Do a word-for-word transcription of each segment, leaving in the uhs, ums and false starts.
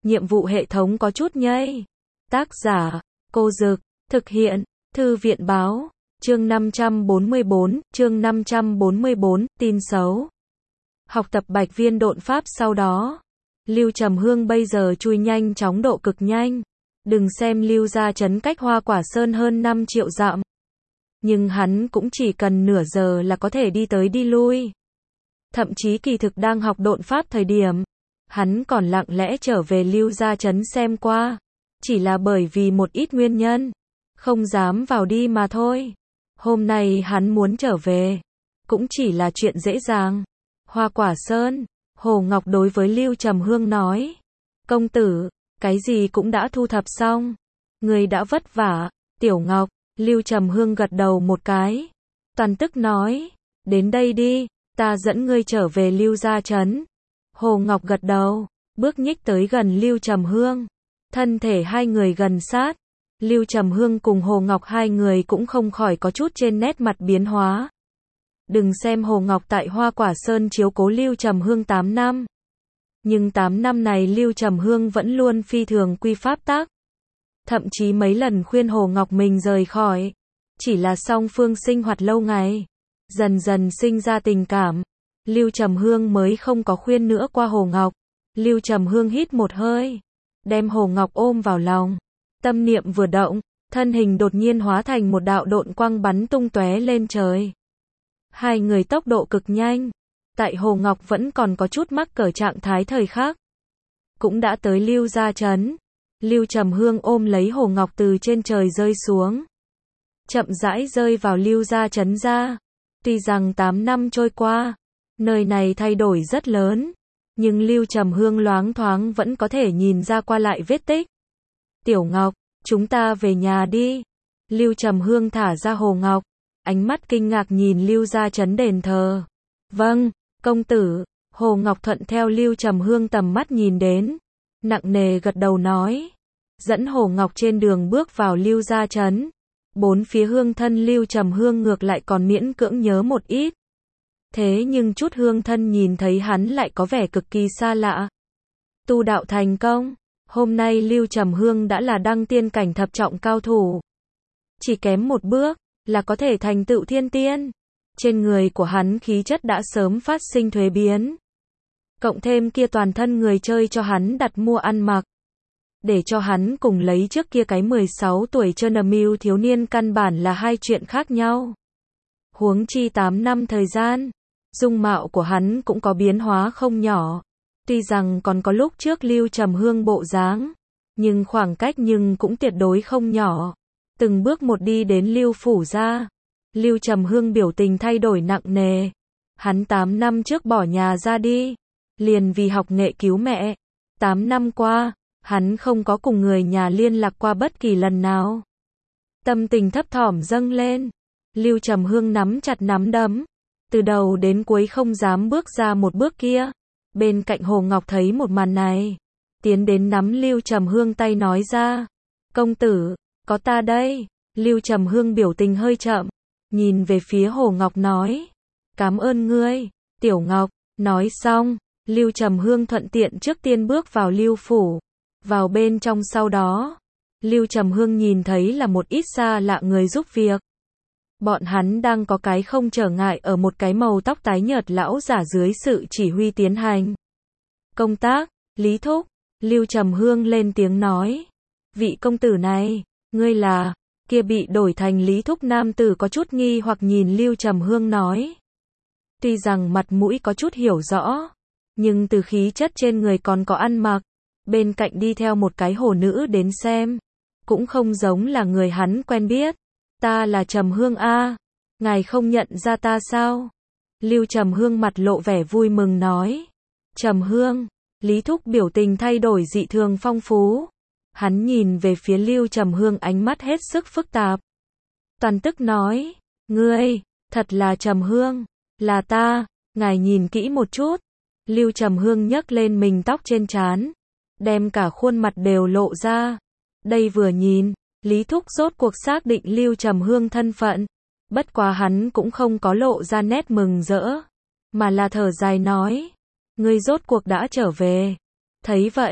nhiệm vụ hệ thống có chút nhây. Tác giả, Cô Dực, thực hiện, Thư viện báo, chương năm trăm bốn mươi bốn, chương năm trăm bốn mươi bốn, tin xấu. Học tập Bạch Viên độn pháp sau đó, Lưu Trầm Hương bây giờ chui nhanh chóng độ cực nhanh. Đừng xem Lưu gia trấn cách Hoa Quả Sơn hơn năm triệu dặm, nhưng hắn cũng chỉ cần nửa giờ là có thể đi tới đi lui. Thậm chí kỳ thực đang học độn pháp thời điểm, hắn còn lặng lẽ trở về Lưu gia trấn xem qua, chỉ là bởi vì một ít nguyên nhân, không dám vào đi mà thôi. Hôm nay hắn muốn trở về, cũng chỉ là chuyện dễ dàng. Hoa Quả Sơn, Hồ Ngọc đối với Lưu Trầm Hương nói, công tử, cái gì cũng đã thu thập xong, người đã vất vả. Tiểu Ngọc, Lưu Trầm Hương gật đầu một cái, toàn tức nói, đến đây đi, ta dẫn ngươi trở về Lưu gia trấn. Hồ Ngọc gật đầu, bước nhích tới gần Lưu Trầm Hương, thân thể hai người gần sát. Lưu Trầm Hương cùng Hồ Ngọc hai người cũng không khỏi có chút trên nét mặt biến hóa. Đừng xem Hồ Ngọc tại Hoa Quả Sơn chiếu cố Lưu Trầm Hương tám năm, nhưng tám năm này Lưu Trầm Hương vẫn luôn phi thường quy pháp tắc. Thậm chí mấy lần khuyên Hồ Ngọc mình rời khỏi, chỉ là song phương sinh hoạt lâu ngày, dần dần sinh ra tình cảm, Lưu Trầm Hương mới không có khuyên nữa qua Hồ Ngọc. Lưu Trầm Hương hít một hơi, đem Hồ Ngọc ôm vào lòng, tâm niệm vừa động, thân hình đột nhiên hóa thành một đạo độn quang bắn tung tóe lên trời. Hai người tốc độ cực nhanh, tại Hồ Ngọc vẫn còn có chút mắc cỡ trạng thái thời khắc, cũng đã tới Lưu gia trấn. Lưu Trầm Hương ôm lấy Hồ Ngọc từ trên trời rơi xuống, chậm rãi rơi vào Lưu gia trấn ra. Tuy rằng tám năm trôi qua, nơi này thay đổi rất lớn, nhưng Lưu Trầm Hương loáng thoáng vẫn có thể nhìn ra qua lại vết tích. Tiểu Ngọc, chúng ta về nhà đi. Lưu Trầm Hương thả ra Hồ Ngọc, ánh mắt kinh ngạc nhìn Lưu gia trấn đền thờ. Vâng, công tử. Hồ Ngọc thuận theo Lưu Trầm Hương tầm mắt nhìn đến, nặng nề gật đầu nói, dẫn Hồ Ngọc trên đường bước vào Lưu gia trấn. Bốn phía hương thân Lưu Trầm Hương ngược lại còn miễn cưỡng nhớ một ít. Thế nhưng chút hương thân nhìn thấy hắn lại có vẻ cực kỳ xa lạ. Tu đạo thành công, hôm nay Lưu Trầm Hương đã là đăng tiên cảnh thập trọng cao thủ. Chỉ kém một bước, là có thể thành tựu thiên tiên. Trên người của hắn khí chất đã sớm phát sinh thuế biến. Cộng thêm kia toàn thân người chơi cho hắn đặt mua ăn mặc, để cho hắn cùng lấy trước kia cái mười sáu tuổi Chernobyl thiếu niên căn bản là hai chuyện khác nhau. Huống chi tám năm thời gian, dung mạo của hắn cũng có biến hóa không nhỏ. Tuy rằng còn có lúc trước Lưu Trầm Hương bộ dáng, nhưng khoảng cách nhưng cũng tuyệt đối không nhỏ. Từng bước một đi đến Lưu phủ ra, Lưu Trầm Hương biểu tình thay đổi nặng nề. Hắn tám năm trước bỏ nhà ra đi, liền vì học nghệ cứu mẹ. tám năm qua, hắn không có cùng người nhà liên lạc qua bất kỳ lần nào. Tâm tình thấp thỏm dâng lên, Lưu Trầm Hương nắm chặt nắm đấm, từ đầu đến cuối không dám bước ra một bước kia. Bên cạnh Hồ Ngọc thấy một màn này, tiến đến nắm Lưu Trầm Hương tay nói ra, công tử, có ta đây. Lưu Trầm Hương biểu tình hơi chậm, nhìn về phía Hồ Ngọc nói, cảm ơn ngươi, Tiểu Ngọc. Nói xong, Lưu Trầm Hương thuận tiện trước tiên bước vào Lưu phủ. Vào bên trong sau đó, Lưu Trầm Hương nhìn thấy là một ít xa lạ người giúp việc. Bọn hắn đang có cái không trở ngại ở một cái màu tóc tái nhợt lão giả dưới sự chỉ huy tiến hành công tác. Lý thúc, Lưu Trầm Hương lên tiếng nói, vị công tử này, ngươi là? Kia bị đổi thành Lý thúc nam tử có chút nghi hoặc nhìn Lưu Trầm Hương nói. Tuy rằng mặt mũi có chút hiểu rõ, nhưng từ khí chất trên người còn có ăn mặc, bên cạnh đi theo một cái hồ nữ đến xem, cũng không giống là người hắn quen biết. Ta là Trầm Hương a, ngài không nhận ra ta sao? Lưu Trầm Hương mặt lộ vẻ vui mừng nói. Trầm Hương, Lý thúc biểu tình thay đổi dị thường phong phú. Hắn nhìn về phía Lưu Trầm Hương ánh mắt hết sức phức tạp. Toàn tức nói, ngươi, thật là Trầm Hương, là ta, ngài nhìn kỹ một chút. Lưu Trầm Hương nhấc lên mình tóc trên trán, đem cả khuôn mặt đều lộ ra. Đây vừa nhìn, Lý thúc rốt cuộc xác định Lưu Trầm Hương thân phận. Bất quá hắn cũng không có lộ ra nét mừng rỡ, mà là thở dài nói, ngươi rốt cuộc đã trở về. Thấy vậy,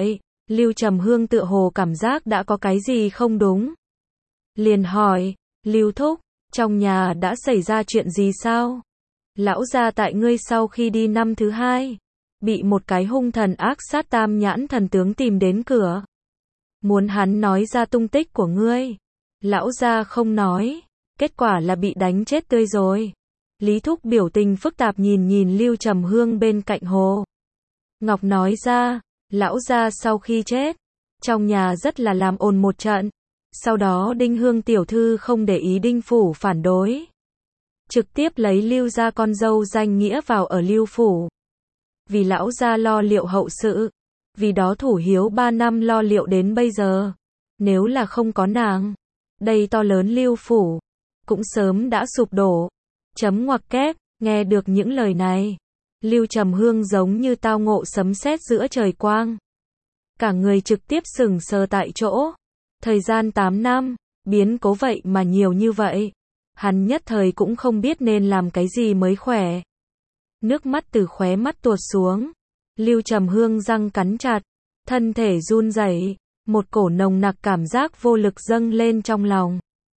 Lưu Trầm Hương tựa hồ cảm giác đã có cái gì không đúng. Liền hỏi, Lưu thúc, trong nhà đã xảy ra chuyện gì sao? Lão gia tại ngươi sau khi đi năm thứ hai, bị một cái hung thần ác sát tam nhãn thần tướng tìm đến cửa. Muốn hắn nói ra tung tích của ngươi. Lão gia không nói, kết quả là bị đánh chết tươi rồi. Lý thúc biểu tình phức tạp nhìn nhìn Lưu Trầm Hương bên cạnh Hồ Ngọc nói ra, lão gia sau khi chết, trong nhà rất là làm ồn một trận. Sau đó Đinh Hương tiểu thư không để ý Đinh phủ phản đối, trực tiếp lấy Lưu gia con dâu danh nghĩa vào ở Lưu phủ. Vì lão gia lo liệu hậu sự, vì đó thủ hiếu ba năm lo liệu đến bây giờ. Nếu là không có nàng, đây to lớn Lưu phủ cũng sớm đã sụp đổ. Chấm ngoặc kép, nghe được những lời này, Lưu Trầm Hương giống như tao ngộ sấm sét giữa trời quang. Cả người trực tiếp sững sờ tại chỗ. Thời gian tám năm, biến cố vậy mà nhiều như vậy. Hắn nhất thời cũng không biết nên làm cái gì mới khỏe. Nước mắt từ khóe mắt tuột xuống. Lưu Trầm Hương răng cắn chặt, thân thể run rẩy, một cổ nồng nặc cảm giác vô lực dâng lên trong lòng.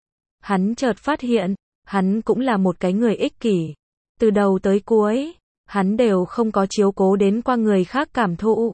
Hắn chợt phát hiện, hắn cũng là một cái người ích kỷ. Từ đầu tới cuối, hắn đều không có chiếu cố đến qua người khác cảm thụ.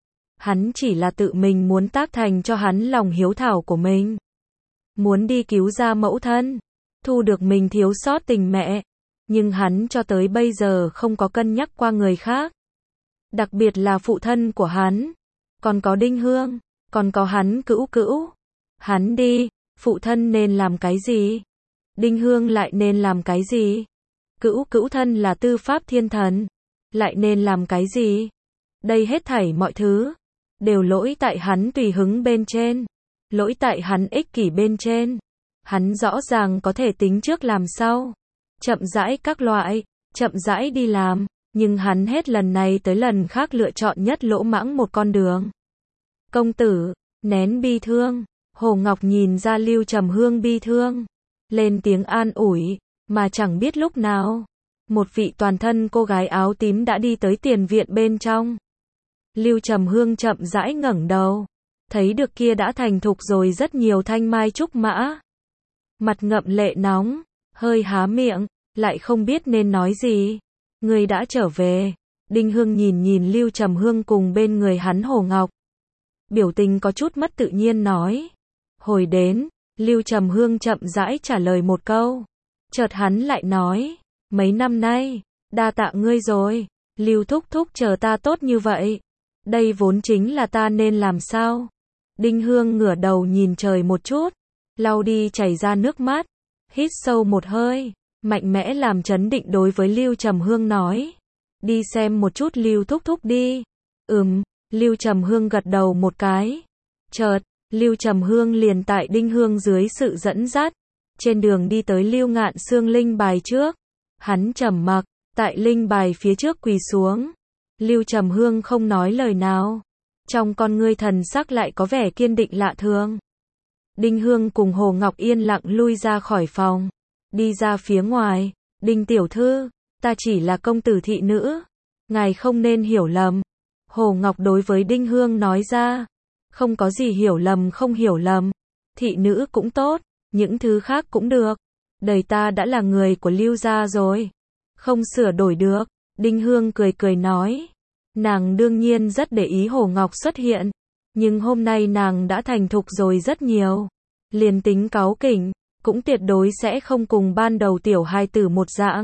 Hắn chỉ là tự mình muốn tác thành cho hắn lòng hiếu thảo của mình. Muốn đi cứu ra mẫu thân, thu được mình thiếu sót tình mẹ. Nhưng hắn cho tới bây giờ không có cân nhắc qua người khác. Đặc biệt là phụ thân của hắn. Còn có Đinh Hương, còn có hắn cữu cữu. Hắn đi, phụ thân nên làm cái gì? Đinh Hương lại nên làm cái gì? Cữu cữu thân là tư pháp thiên thần, lại nên làm cái gì? Đây hết thảy mọi thứ đều lỗi tại hắn tùy hứng bên trên, lỗi tại hắn ích kỷ bên trên. Hắn rõ ràng có thể tính trước làm sau, chậm rãi các loại, chậm rãi đi làm, nhưng hắn hết lần này tới lần khác lựa chọn nhất lỗ mãng một con đường. Công tử, nén bi thương. Hồ Ngọc nhìn ra Lưu Trầm Hương bi thương, lên tiếng an ủi, mà chẳng biết lúc nào, một vị toàn thân cô gái áo tím đã đi tới tiền viện bên trong. Lưu Trầm Hương chậm rãi ngẩng đầu, thấy được kia đã thành thục rồi rất nhiều thanh mai trúc mã. Mặt ngậm lệ nóng, hơi há miệng, lại không biết nên nói gì. Người đã trở về. Đinh Hương nhìn nhìn Lưu Trầm Hương cùng bên người hắn Hồ Ngọc. Biểu tình có chút mất tự nhiên nói. Hồi đến, Lưu Trầm Hương chậm rãi trả lời một câu. Chợt hắn lại nói, mấy năm nay, đa tạ ngươi rồi. Lưu thúc thúc chờ ta tốt như vậy. Đây vốn chính là ta nên làm sao? Đinh Hương ngửa đầu nhìn trời một chút, lau đi chảy ra nước mắt, hít sâu một hơi, mạnh mẽ làm trấn định đối với Lưu Trầm Hương nói. Đi xem một chút Lưu thúc thúc đi. Ừm, Lưu Trầm Hương gật đầu một cái. Chợt, Lưu Trầm Hương liền tại Đinh Hương dưới sự dẫn dắt, trên đường đi tới Lưu Ngạn Xương linh bài trước. Hắn trầm mặc, tại linh bài phía trước quỳ xuống. Lưu Trầm Hương không nói lời nào, trong con ngươi thần sắc lại có vẻ kiên định lạ thường. Đinh Hương cùng Hồ Ngọc yên lặng lui ra khỏi phòng, đi ra phía ngoài. Đinh tiểu thư, ta chỉ là công tử thị nữ, ngài không nên hiểu lầm. Hồ Ngọc đối với Đinh Hương nói ra, không có gì hiểu lầm không hiểu lầm, thị nữ cũng tốt, những thứ khác cũng được. Đời ta đã là người của Lưu gia rồi, không sửa đổi được. Đinh Hương cười cười nói, nàng đương nhiên rất để ý Hồ Ngọc xuất hiện, nhưng hôm nay nàng đã thành thục rồi rất nhiều. Liền tính cáu kỉnh, cũng tuyệt đối sẽ không cùng ban đầu tiểu hài tử một dạng.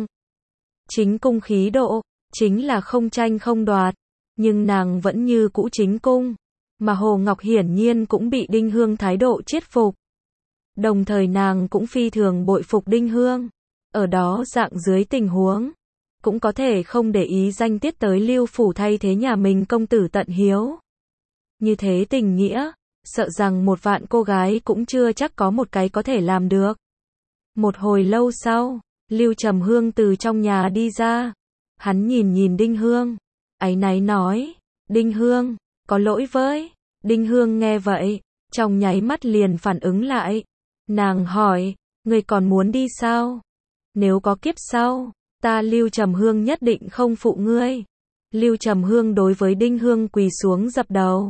Chính cung khí độ, chính là không tranh không đoạt, nhưng nàng vẫn như cũ chính cung. Mà Hồ Ngọc hiển nhiên cũng bị Đinh Hương thái độ chiết phục. Đồng thời nàng cũng phi thường bội phục Đinh Hương. Ở đó dạng dưới tình huống, cũng có thể không để ý danh tiết tới Lưu phủ thay thế nhà mình công tử tận hiếu. Như thế tình nghĩa, sợ rằng một vạn cô gái cũng chưa chắc có một cái có thể làm được. Một hồi lâu sau, Lưu Trầm Hương từ trong nhà đi ra. Hắn nhìn nhìn Đinh Hương, áy náy nói, Đinh Hương, có lỗi với. Đinh Hương nghe vậy, trong nháy mắt liền phản ứng lại. Nàng hỏi, người còn muốn đi sao? Nếu có kiếp sau, ta Lưu Trầm Hương nhất định không phụ ngươi. Lưu Trầm Hương đối với Đinh Hương quỳ xuống dập đầu.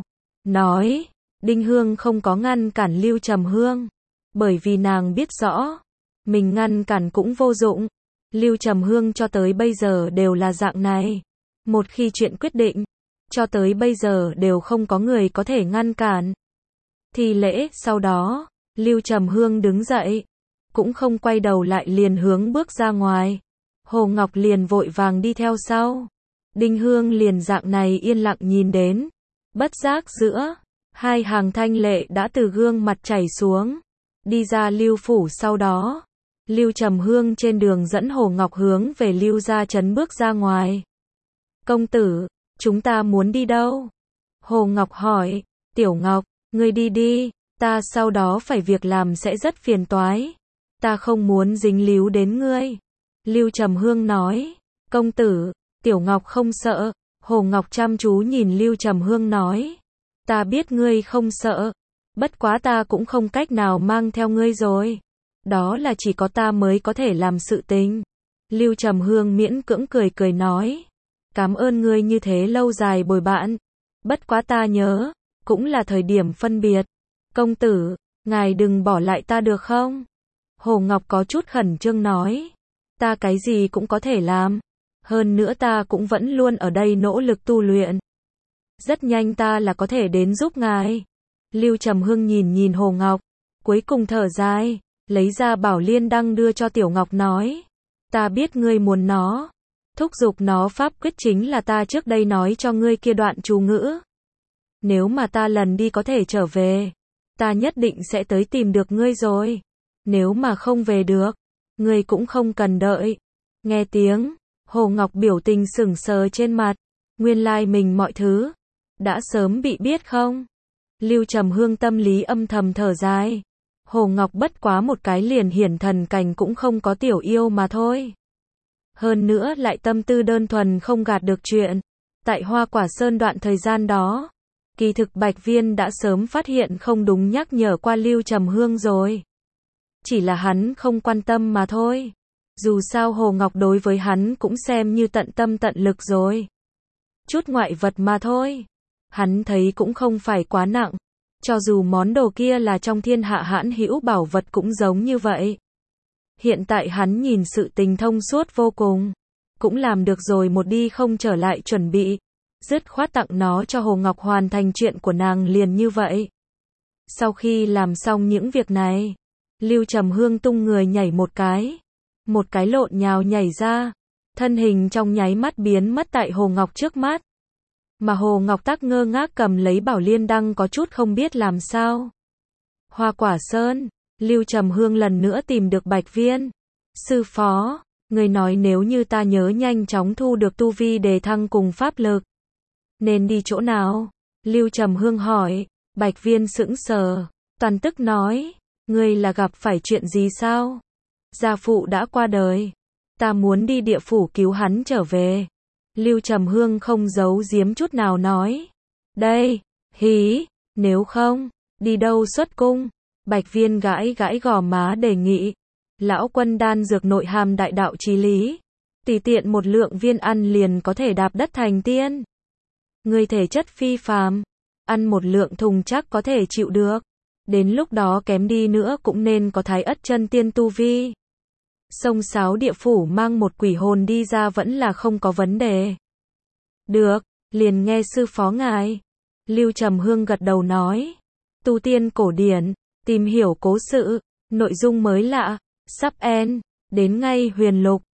nói, Đinh Hương không có ngăn cản Lưu Trầm Hương, bởi vì nàng biết rõ, mình ngăn cản cũng vô dụng. Lưu Trầm Hương cho tới bây giờ đều là dạng này, một khi chuyện quyết định, cho tới bây giờ đều không có người có thể ngăn cản. Thì lễ sau đó, Lưu Trầm Hương đứng dậy, cũng không quay đầu lại liền hướng bước ra ngoài. Hồ Ngọc liền vội vàng đi theo sau. Đinh Hương liền dạng này yên lặng nhìn đến. Bất giác giữa, hai hàng thanh lệ đã từ gương mặt chảy xuống. Đi ra Lưu phủ sau đó. Lưu Trầm Hương trên đường dẫn Hồ Ngọc hướng về Lưu gia trấn bước ra ngoài. Công tử, chúng ta muốn đi đâu? Hồ Ngọc hỏi, Tiểu Ngọc, ngươi đi đi, ta sau đó phải việc làm sẽ rất phiền toái. Ta không muốn dính líu đến ngươi. Lưu Trầm Hương nói, công tử, Tiểu Ngọc không sợ. Hồ Ngọc chăm chú nhìn Lưu Trầm Hương nói, ta biết ngươi không sợ, bất quá ta cũng không cách nào mang theo ngươi rồi. Đó là chỉ có ta mới có thể làm sự tình. Lưu Trầm Hương miễn cưỡng cười cười nói, cảm ơn ngươi như thế lâu dài bồi bạn. Bất quá ta nhớ, cũng là thời điểm phân biệt. Công tử, ngài đừng bỏ lại ta được không? Hồ Ngọc có chút khẩn trương nói, ta cái gì cũng có thể làm. Hơn nữa ta cũng vẫn luôn ở đây nỗ lực tu luyện. Rất nhanh ta là có thể đến giúp ngài. Lưu Trầm Hương nhìn nhìn Hồ Ngọc, cuối cùng thở dài, lấy ra Bảo Liên Đăng đưa cho Tiểu Ngọc nói, ta biết ngươi muốn nó. Thúc giục nó pháp quyết chính là ta trước đây nói cho ngươi kia đoạn chú ngữ. Nếu mà ta lần đi có thể trở về, ta nhất định sẽ tới tìm được ngươi rồi. Nếu mà không về được, ngươi cũng không cần đợi. Nghe tiếng, Hồ Ngọc biểu tình sững sờ trên mặt. Nguyên lai mình mọi thứ đã sớm bị biết không? Lưu Trầm Hương tâm lý âm thầm thở dài. Hồ Ngọc bất quá một cái liền hiển thần cảnh cũng không có tiểu yêu mà thôi. Hơn nữa lại tâm tư đơn thuần không gạt được chuyện. Tại Hoa Quả Sơn đoạn thời gian đó, kỳ thực Bạch Viên đã sớm phát hiện không đúng nhắc nhở qua Lưu Trầm Hương rồi. Chỉ là hắn không quan tâm mà thôi. Dù sao Hồ Ngọc đối với hắn cũng xem như tận tâm tận lực rồi. Chút ngoại vật mà thôi. Hắn thấy cũng không phải quá nặng. Cho dù món đồ kia là trong thiên hạ hãn hữu bảo vật cũng giống như vậy. Hiện tại hắn nhìn sự tình thông suốt vô cùng. Cũng làm được rồi một đi không trở lại chuẩn bị. Dứt khoát tặng nó cho Hồ Ngọc hoàn thành chuyện của nàng liền như vậy. Sau khi làm xong những việc này, Lưu Trầm Hương tung người nhảy một cái. Một cái lộn nhào nhảy ra. Thân hình trong nháy mắt biến mất tại Hồ Ngọc trước mắt. Mà Hồ Ngọc tắc ngơ ngác cầm lấy Bảo Liên Đăng có chút không biết làm sao. Hoa Quả Sơn, Lưu Trầm Hương lần nữa tìm được Bạch Viên. Sư phó, người nói nếu như ta nhớ nhanh chóng thu được tu vi đề thăng cùng pháp lực, nên đi chỗ nào? Lưu Trầm Hương hỏi. Bạch Viên sững sờ, toàn tức nói, ngươi là gặp phải chuyện gì sao? Gia phụ đã qua đời, ta muốn đi địa phủ cứu hắn trở về. Lưu Trầm Hương không giấu giếm chút nào nói, đây, hí, nếu không, đi đâu xuất cung? Bạch Viên gãi gãi gò má đề nghị, lão quân đan dược nội hàm đại đạo chí lý, tùy tiện một lượng viên ăn liền có thể đạp đất thành tiên. Người thể chất phi phàm, ăn một lượng thùng chắc có thể chịu được. Đến lúc đó kém đi nữa cũng nên có thái ất chân tiên tu vi. Sông Sáo địa phủ mang một quỷ hồn đi ra vẫn là không có vấn đề. Được, liền nghe sư phó ngài. Lưu Trầm Hương gật đầu nói. Tu tiên cổ điển, tìm hiểu cố sự, nội dung mới lạ, sắp end, đến ngay huyền lục.